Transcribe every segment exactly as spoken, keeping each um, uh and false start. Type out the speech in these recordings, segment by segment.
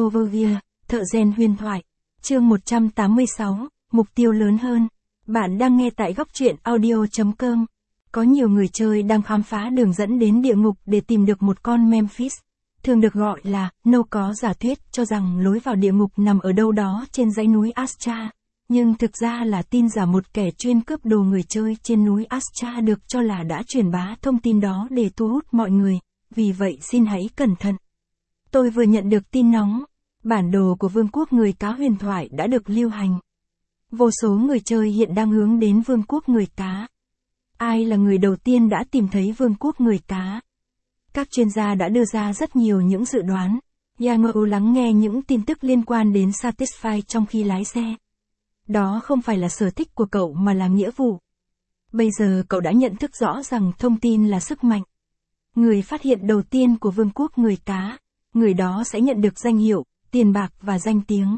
Overview, thợ rèn huyền thoại. Chương một trăm tám mươi sáu, mục tiêu lớn hơn. Bạn đang nghe tại góc truyện audio chấm com. Có nhiều người chơi đang khám phá đường dẫn đến địa ngục để tìm được một con Memphis. Thường được gọi là, No có giả thuyết cho rằng lối vào địa ngục nằm ở đâu đó trên dãy núi Astra. Nhưng thực ra là tin giả một kẻ chuyên cướp đồ người chơi trên núi Astra được cho là đã truyền bá thông tin đó để thu hút mọi người. Vì vậy xin hãy cẩn thận. Tôi vừa nhận được tin nóng. Bản đồ của Vương quốc người cá huyền thoại đã được lưu hành. Vô số người chơi hiện đang hướng đến Vương quốc người cá. Ai là người đầu tiên đã tìm thấy Vương quốc người cá? Các chuyên gia đã đưa ra rất nhiều những dự đoán. Yangou lắng nghe những tin tức liên quan đến Satisfy trong khi lái xe. Đó không phải là sở thích của cậu mà là nghĩa vụ. Bây giờ cậu đã nhận thức rõ rằng thông tin là sức mạnh. Người phát hiện đầu tiên của Vương quốc người cá, người đó sẽ nhận được danh hiệu, tiền bạc và danh tiếng.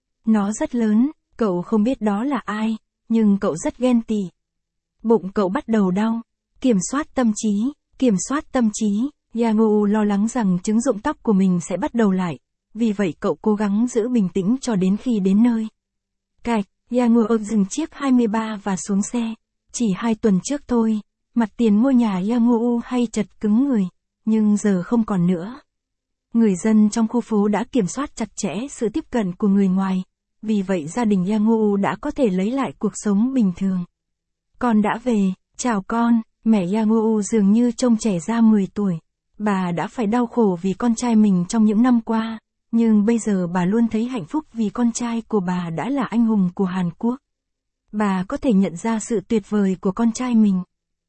Nó rất lớn, cậu không biết đó là ai, nhưng cậu rất ghen tị. Bụng cậu bắt đầu đau. Kiểm soát tâm trí, kiểm soát tâm trí. Yangou lo lắng rằng trứng rụng tóc của mình sẽ bắt đầu lại. Vì vậy cậu cố gắng giữ bình tĩnh cho đến khi đến nơi. Cạch, Yangou dừng chiếc hai mươi ba và xuống xe. Chỉ hai tuần trước thôi, mặt tiền ngôi nhà Yangou hay chật cứng người, nhưng giờ không còn nữa. Người dân trong khu phố đã kiểm soát chặt chẽ sự tiếp cận của người ngoài. Vì vậy gia đình Yangou đã có thể lấy lại cuộc sống bình thường. Con đã về, chào con, mẹ Yangou dường như trông trẻ ra mười tuổi. Bà đã phải đau khổ vì con trai mình trong những năm qua, nhưng bây giờ bà luôn thấy hạnh phúc vì con trai của bà đã là anh hùng của Hàn Quốc. Bà có thể nhận ra sự tuyệt vời của con trai mình.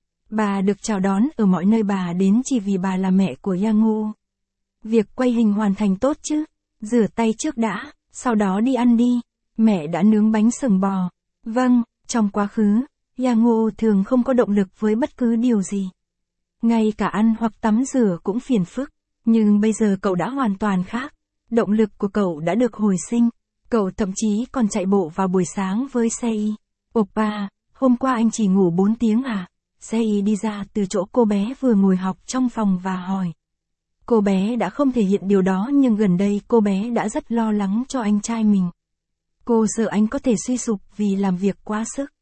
Bà được chào đón ở mọi nơi bà đến chỉ vì bà là mẹ của Yangou. Việc quay hình hoàn thành tốt chứ? Rửa tay trước đã, sau đó đi ăn đi. Mẹ đã nướng bánh sừng bò. Vâng, trong quá khứ, Yangou thường không có động lực với bất cứ điều gì. Ngay cả ăn hoặc tắm rửa cũng phiền phức. Nhưng bây giờ cậu đã hoàn toàn khác. Động lực của cậu đã được hồi sinh. Cậu thậm chí còn chạy bộ vào buổi sáng với Sei. Oppa, hôm qua anh chỉ ngủ bốn tiếng à? Sei đi ra từ chỗ cô bé vừa ngồi học trong phòng và hỏi. Cô bé đã không thể hiện điều đó nhưng gần đây cô bé đã rất lo lắng cho anh trai mình. Cô sợ anh có thể suy sụp vì làm việc quá sức.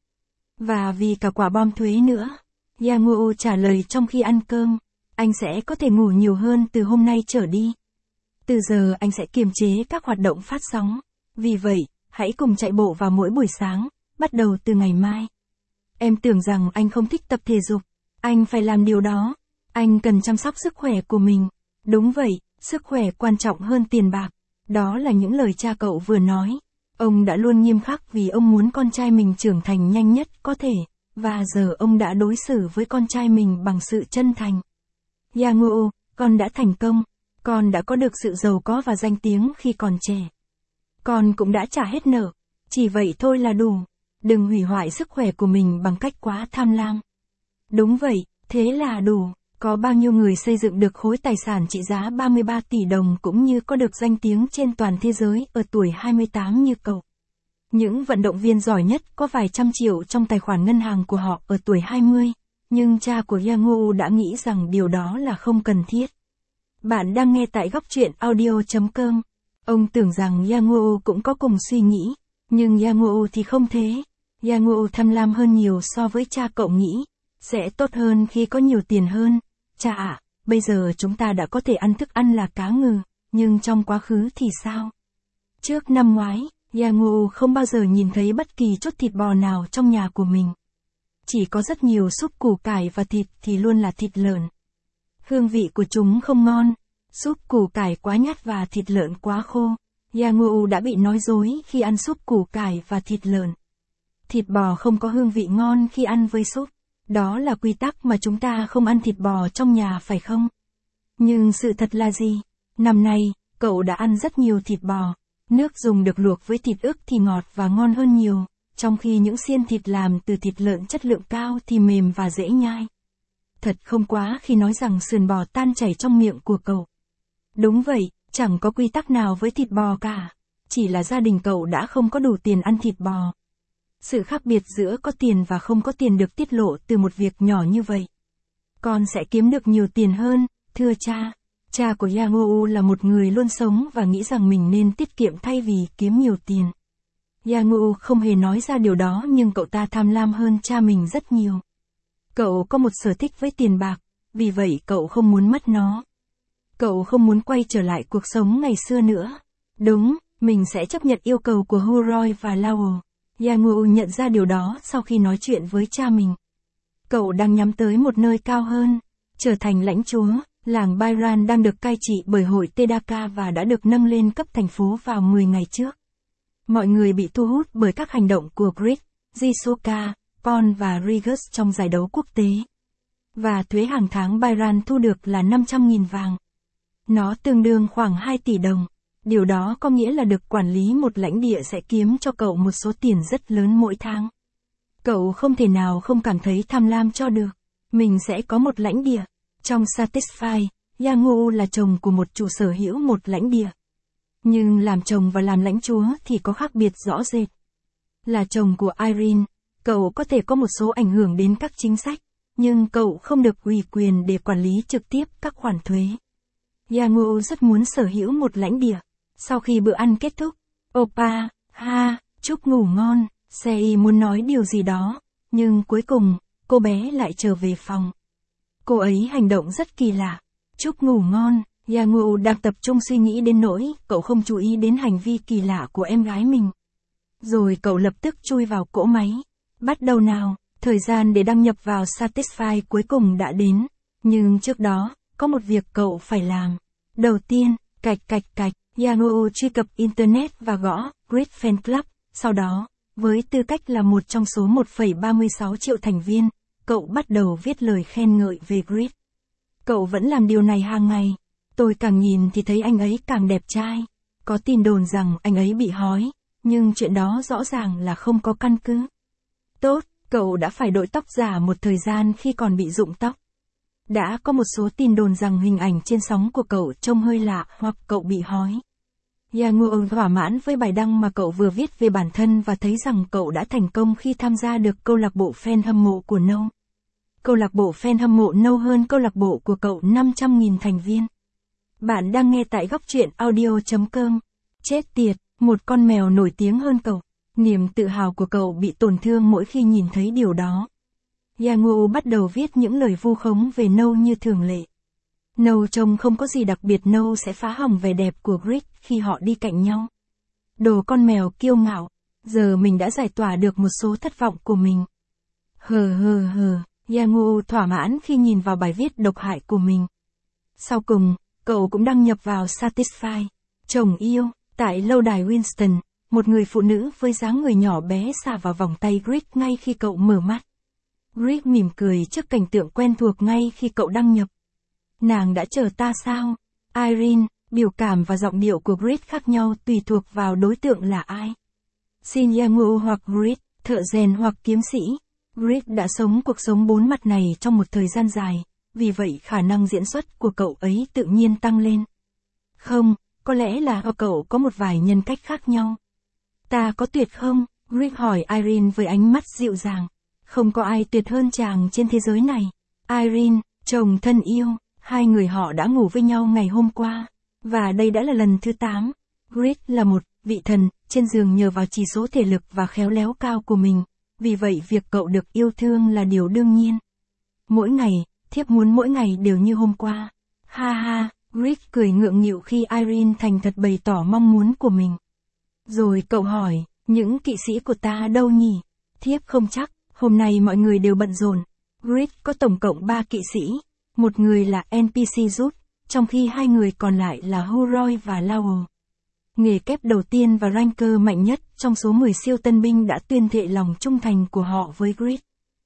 Và vì cả quả bom thuế nữa. Yangou trả lời trong khi ăn cơm. Anh sẽ có thể ngủ nhiều hơn từ hôm nay trở đi. Từ giờ anh sẽ kiềm chế các hoạt động phát sóng. Vì vậy, hãy cùng chạy bộ vào mỗi buổi sáng, bắt đầu từ ngày mai. Em tưởng rằng anh không thích tập thể dục. Anh phải làm điều đó. Anh cần chăm sóc sức khỏe của mình. Đúng vậy, sức khỏe quan trọng hơn tiền bạc. Đó là những lời cha cậu vừa nói. Ông đã luôn nghiêm khắc vì ông muốn con trai mình trưởng thành nhanh nhất có thể. Và giờ ông đã đối xử với con trai mình bằng sự chân thành. Yangou, con đã thành công. Con đã có được sự giàu có và danh tiếng khi còn trẻ. Con cũng đã trả hết nợ. Chỉ vậy thôi là đủ. Đừng hủy hoại sức khỏe của mình bằng cách quá tham lam. Đúng vậy, thế là đủ. Có bao nhiêu người xây dựng được khối tài sản trị giá ba mươi ba tỷ đồng cũng như có được danh tiếng trên toàn thế giới ở tuổi hai mươi tám như cậu. Những vận động viên giỏi nhất có vài trăm triệu trong tài khoản ngân hàng của họ ở tuổi hai mươi. Nhưng cha của Yangou đã nghĩ rằng điều đó là không cần thiết. Bạn đang nghe tại góc truyện audio chấm com. Ông tưởng rằng Yangou cũng có cùng suy nghĩ. Nhưng Yangou thì không thế. Yangou tham lam hơn nhiều so với cha cậu nghĩ. Sẽ tốt hơn khi có nhiều tiền hơn. Cha ạ, bây giờ chúng ta đã có thể ăn thức ăn là cá ngừ. Nhưng trong quá khứ thì sao? Trước năm ngoái, Yangou không bao giờ nhìn thấy bất kỳ chút thịt bò nào trong nhà của mình. Chỉ có rất nhiều súp củ cải và thịt thì luôn là thịt lợn. Hương vị của chúng không ngon. Súp củ cải quá nhạt và thịt lợn quá khô. Yangou đã bị nói dối khi ăn súp củ cải và thịt lợn. Thịt bò không có hương vị ngon khi ăn với súp. Đó là quy tắc mà chúng ta không ăn thịt bò trong nhà phải không? Nhưng sự thật là gì? Năm nay, cậu đã ăn rất nhiều thịt bò. Nước dùng được luộc với thịt ức thì ngọt và ngon hơn nhiều, trong khi những xiên thịt làm từ thịt lợn chất lượng cao thì mềm và dễ nhai. Thật không quá khi nói rằng sườn bò tan chảy trong miệng của cậu. Đúng vậy, chẳng có quy tắc nào với thịt bò cả. Chỉ là gia đình cậu đã không có đủ tiền ăn thịt bò. Sự khác biệt giữa có tiền và không có tiền được tiết lộ từ một việc nhỏ như vậy. Con sẽ kiếm được nhiều tiền hơn, thưa cha. Cha của Yangwoo là một người luôn sống và nghĩ rằng mình nên tiết kiệm thay vì kiếm nhiều tiền. Yangwoo không hề nói ra điều đó nhưng cậu ta tham lam hơn cha mình rất nhiều. Cậu có một sở thích với tiền bạc, vì vậy cậu không muốn mất nó. Cậu không muốn quay trở lại cuộc sống ngày xưa nữa. Đúng, mình sẽ chấp nhận yêu cầu của Huroy và Lowell. Yangwoo nhận ra điều đó sau khi nói chuyện với cha mình. Cậu đang nhắm tới một nơi cao hơn, trở thành lãnh chúa. Làng Byran đang được cai trị bởi hội Tedaka và đã được nâng lên cấp thành phố vào mười ngày trước. Mọi người bị thu hút bởi các hành động của Grid, Jisoka, Paul và Regis trong giải đấu quốc tế. Và thuế hàng tháng Byran thu được là năm trăm nghìn vàng. Nó tương đương khoảng hai tỷ đồng. Điều đó có nghĩa là được quản lý một lãnh địa sẽ kiếm cho cậu một số tiền rất lớn mỗi tháng. Cậu không thể nào không cảm thấy tham lam cho được. Mình sẽ có một lãnh địa. Trong Satisfy, Yangwoo là chồng của một chủ sở hữu một lãnh địa. Nhưng làm chồng và làm lãnh chúa thì có khác biệt rõ rệt. Là chồng của Irene, cậu có thể có một số ảnh hưởng đến các chính sách, nhưng cậu không được ủy quyền để quản lý trực tiếp các khoản thuế. Yangwoo rất muốn sở hữu một lãnh địa. Sau khi bữa ăn kết thúc, Opa, ha, chúc ngủ ngon, Sei muốn nói điều gì đó, nhưng cuối cùng, cô bé lại trở về phòng. Cô ấy hành động rất kỳ lạ. Chúc ngủ ngon, Yangwoo đang tập trung suy nghĩ đến nỗi cậu không chú ý đến hành vi kỳ lạ của em gái mình. Rồi cậu lập tức chui vào cỗ máy. Bắt đầu nào, thời gian để đăng nhập vào Satisfy cuối cùng đã đến. Nhưng trước đó, có một việc cậu phải làm. Đầu tiên, cạch cạch cạch, Yangwoo truy cập Internet và gõ Grid Fan Club. Sau đó, với tư cách là một trong số một phẩy ba mươi sáu triệu thành viên, cậu bắt đầu viết lời khen ngợi về Grid. Cậu vẫn làm điều này hàng ngày. Tôi càng nhìn thì thấy anh ấy càng đẹp trai. Có tin đồn rằng anh ấy bị hói, nhưng chuyện đó rõ ràng là không có căn cứ. Tốt, cậu đã phải đội tóc giả một thời gian khi còn bị rụng tóc. Đã có một số tin đồn rằng hình ảnh trên sóng của cậu trông hơi lạ hoặc cậu bị hói. Yangwoo thỏa mãn với bài đăng mà cậu vừa viết về bản thân và thấy rằng cậu đã thành công khi tham gia được câu lạc bộ fan hâm mộ của No. Câu lạc bộ fan hâm mộ No hơn câu lạc bộ của cậu năm trăm nghìn thành viên. Bạn đang nghe tại góc truyện audio chấm com. Chết tiệt, một con mèo nổi tiếng hơn cậu. Niềm tự hào của cậu bị tổn thương mỗi khi nhìn thấy điều đó. Yangwoo bắt đầu viết những lời vu khống về No như thường lệ. No trông không có gì đặc biệt, No sẽ phá hỏng vẻ đẹp của Grid khi họ đi cạnh nhau. Đồ con mèo kiêu ngạo, giờ mình đã giải tỏa được một số thất vọng của mình. Hờ hờ hờ, Yangwoo thỏa mãn khi nhìn vào bài viết độc hại của mình. Sau cùng, cậu cũng đăng nhập vào Satisfy. Chồng yêu, tại lâu đài Winston, một người phụ nữ với dáng người nhỏ bé xả vào vòng tay Grid ngay khi cậu mở mắt. Grid mỉm cười trước cảnh tượng quen thuộc ngay khi cậu đăng nhập. Nàng đã chờ ta sao? Irene, biểu cảm và giọng điệu của Grid khác nhau tùy thuộc vào đối tượng là ai. Xin Yangwoo hoặc Grid, thợ rèn hoặc kiếm sĩ. Grid đã sống cuộc sống bốn mặt này trong một thời gian dài, vì vậy khả năng diễn xuất của cậu ấy tự nhiên tăng lên. Không, có lẽ là cậu có một vài nhân cách khác nhau. Ta có tuyệt không? Grid hỏi Irene với ánh mắt dịu dàng. Không có ai tuyệt hơn chàng trên thế giới này. Irene, chồng thân yêu, hai người họ đã ngủ với nhau ngày hôm qua. Và đây đã là lần thứ tám. Grid là một vị thần trên giường nhờ vào chỉ số thể lực và khéo léo cao của mình. Vì vậy việc cậu được yêu thương là điều đương nhiên. Mỗi ngày, thiếp muốn mỗi ngày đều như hôm qua. Ha ha, Grid cười ngượng nghịu khi Irene thành thật bày tỏ mong muốn của mình. Rồi cậu hỏi, những kỵ sĩ của ta đâu nhỉ? Thiếp không chắc, hôm nay mọi người đều bận rộn. Grid có tổng cộng ba kỵ sĩ, một người là en pê xê giúp, trong khi hai người còn lại là Huroy và Lowell. Nghề kép đầu tiên và ranker mạnh nhất trong số mười siêu tân binh đã tuyên thệ lòng trung thành của họ với Grid.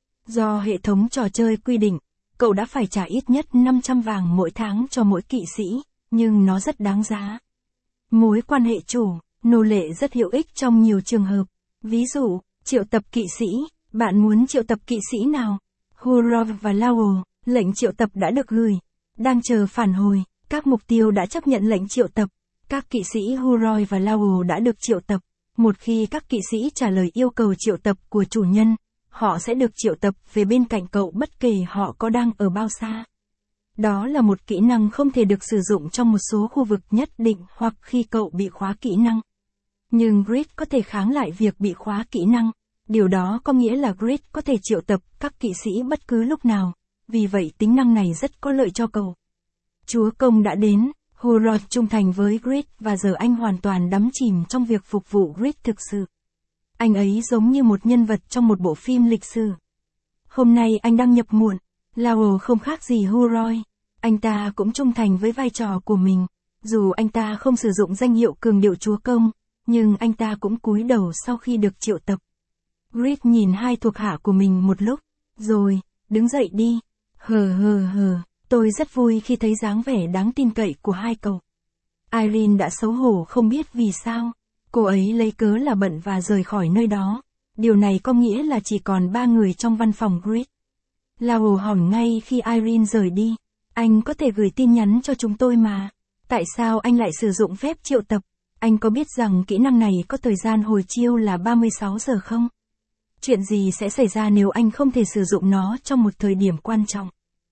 Do hệ thống trò chơi quy định, cậu đã phải trả ít nhất năm trăm vàng mỗi tháng cho mỗi kỵ sĩ, nhưng nó rất đáng giá. Mối quan hệ chủ, nô lệ rất hữu ích trong nhiều trường hợp. Ví dụ, triệu tập kỵ sĩ, bạn muốn triệu tập kỵ sĩ nào? Huroy và Lowell, lệnh triệu tập đã được gửi. Đang chờ phản hồi, các mục tiêu đã chấp nhận lệnh triệu tập. Các kỵ sĩ Huroy và Lowell đã được triệu tập. Một khi các kỵ sĩ trả lời yêu cầu triệu tập của chủ nhân, họ sẽ được triệu tập về bên cạnh cậu bất kể họ có đang ở bao xa. Đó là một kỹ năng không thể được sử dụng trong một số khu vực nhất định hoặc khi cậu bị khóa kỹ năng. Nhưng Grid có thể kháng lại việc bị khóa kỹ năng. Điều đó có nghĩa là Grid có thể triệu tập các kỵ sĩ bất cứ lúc nào. Vì vậy tính năng này rất có lợi cho cậu. Chúa Công đã đến, Huron trung thành với Grid và giờ anh hoàn toàn đắm chìm trong việc phục vụ Grid thực sự. Anh ấy giống như một nhân vật trong một bộ phim lịch sử. Hôm nay anh đăng nhập muộn. Lao không khác gì Huron. Anh ta cũng trung thành với vai trò của mình. Dù anh ta không sử dụng danh hiệu cường điệu Chúa Công, nhưng anh ta cũng cúi đầu sau khi được triệu tập. Grid nhìn hai thuộc hạ của mình một lúc, rồi, đứng dậy đi. Hờ hờ hờ, tôi rất vui khi thấy dáng vẻ đáng tin cậy của hai cậu. Irene đã xấu hổ không biết vì sao. Cô ấy lấy cớ là bận và rời khỏi nơi đó. Điều này có nghĩa là chỉ còn ba người trong văn phòng Grid. Lao hỏi ngay khi Irene rời đi. Anh có thể gửi tin nhắn cho chúng tôi mà. Tại sao anh lại sử dụng phép triệu tập? Anh có biết rằng kỹ năng này có thời gian hồi chiêu là ba mươi sáu giờ không? Chuyện gì sẽ xảy ra nếu anh không thể sử dụng nó trong một thời điểm quan trọng?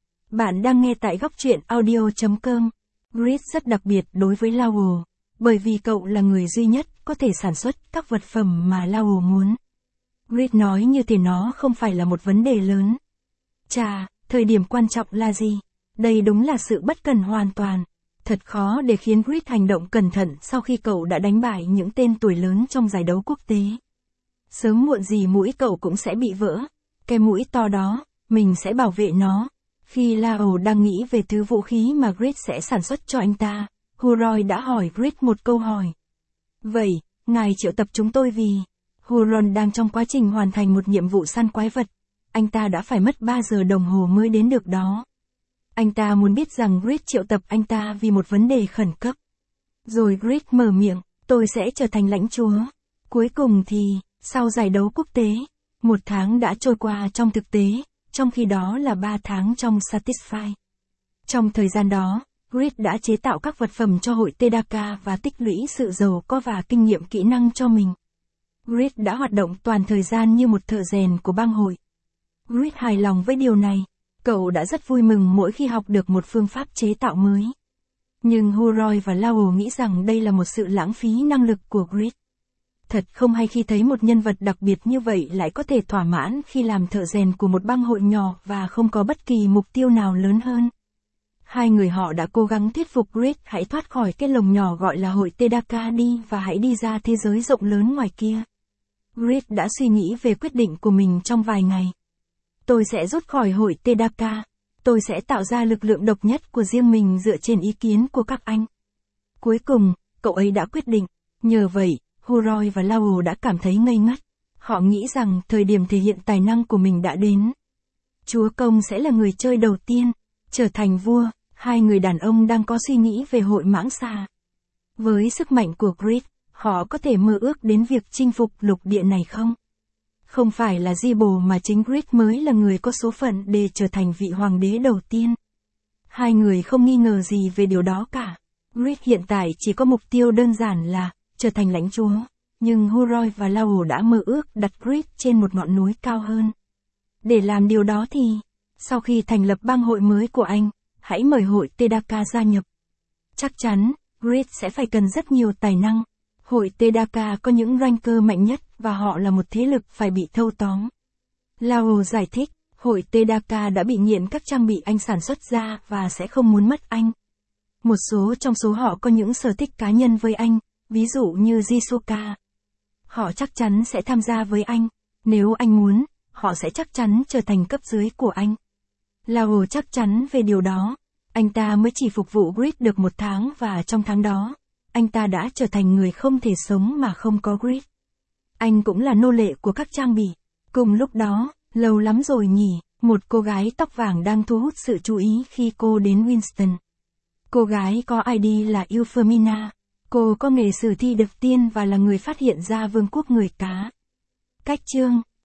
Bạn đang nghe tại góc truyện audio chấm com. Grid rất đặc biệt đối với Lao, bởi vì cậu là người duy nhất có thể sản xuất các vật phẩm mà Lao muốn. Grid nói như thế nó không phải là một vấn đề lớn. Chà, thời điểm quan trọng là gì? Đây đúng là sự bất cần hoàn toàn. Thật khó để khiến Grid hành động cẩn thận sau khi cậu đã đánh bại những tên tuổi lớn trong giải đấu quốc tế. Sớm muộn gì mũi cậu cũng sẽ bị vỡ. Cái mũi to đó, mình sẽ bảo vệ nó. Khi Lao đang nghĩ về thứ vũ khí mà Grid sẽ sản xuất cho anh ta, Huron đã hỏi Grid một câu hỏi. Vậy, ngài triệu tập chúng tôi vì... Huron đang trong quá trình hoàn thành một nhiệm vụ săn quái vật. Anh ta đã phải mất ba giờ đồng hồ mới đến được đó. Anh ta muốn biết rằng Grid triệu tập anh ta vì một vấn đề khẩn cấp. Rồi Grid mở miệng, tôi sẽ trở thành lãnh chúa. Cuối cùng thì, sau giải đấu quốc tế, một tháng đã trôi qua trong thực tế, trong khi đó là ba tháng trong Satisfy. Trong thời gian đó, Grid đã chế tạo các vật phẩm cho hội Tedaka và tích lũy sự giàu có và kinh nghiệm kỹ năng cho mình. Grid đã hoạt động toàn thời gian như một thợ rèn của bang hội. Grid hài lòng với điều này. Cậu đã rất vui mừng mỗi khi học được một phương pháp chế tạo mới. Nhưng Huron và Lao nghĩ rằng đây là một sự lãng phí năng lực của Grid. Thật không hay khi thấy một nhân vật đặc biệt như vậy lại có thể thỏa mãn khi làm thợ rèn của một bang hội nhỏ và không có bất kỳ mục tiêu nào lớn hơn. Hai người họ đã cố gắng thuyết phục Grid hãy thoát khỏi cái lồng nhỏ gọi là hội Tedaka đi và hãy đi ra thế giới rộng lớn ngoài kia. Grid đã suy nghĩ về quyết định của mình trong vài ngày. Tôi sẽ rút khỏi hội Tedaka. Tôi sẽ tạo ra lực lượng độc nhất của riêng mình dựa trên ý kiến của các anh. Cuối cùng, cậu ấy đã quyết định. Nhờ vậy, Huron và Lao đã cảm thấy ngây ngất. Họ nghĩ rằng thời điểm thể hiện tài năng của mình đã đến. Chúa Công sẽ là người chơi đầu tiên, trở thành vua. Hai người đàn ông đang có suy nghĩ về hội mãng xà. Với sức mạnh của Grid, họ có thể mơ ước đến việc chinh phục lục địa này không? Không phải là Gible mà chính Grid mới là người có số phận để trở thành vị hoàng đế đầu tiên. Hai người không nghi ngờ gì về điều đó cả. Grid hiện tại chỉ có mục tiêu đơn giản là trở thành lãnh chúa, nhưng Huron và Lao đã mơ ước đặt Grid trên một ngọn núi cao hơn. Để làm điều đó thì, sau khi thành lập bang hội mới của anh, hãy mời hội Tedaka gia nhập. Chắc chắn, Grid sẽ phải cần rất nhiều tài năng. Hội Tedaka có những ranker mạnh nhất và họ là một thế lực phải bị thâu tóm. Lao giải thích, hội Tedaka đã bị nghiện các trang bị anh sản xuất ra và sẽ không muốn mất anh. Một số trong số họ có những sở thích cá nhân với anh, ví dụ như Jisuka. Họ chắc chắn sẽ tham gia với anh. Nếu anh muốn, họ sẽ chắc chắn trở thành cấp dưới của anh. Lao chắc chắn về điều đó. Anh ta mới chỉ phục vụ Grid được một tháng và trong tháng đó, anh ta đã trở thành người không thể sống mà không có Grid. Anh cũng là nô lệ của các trang bị. Cùng lúc đó, lâu lắm rồi nhỉ, một cô gái tóc vàng đang thu hút sự chú ý khi cô đến Winston. Cô gái có i đê là Euphemina. Cô có nghề sử thi điệp tiên và là người phát hiện ra vương quốc người cá. Cách chương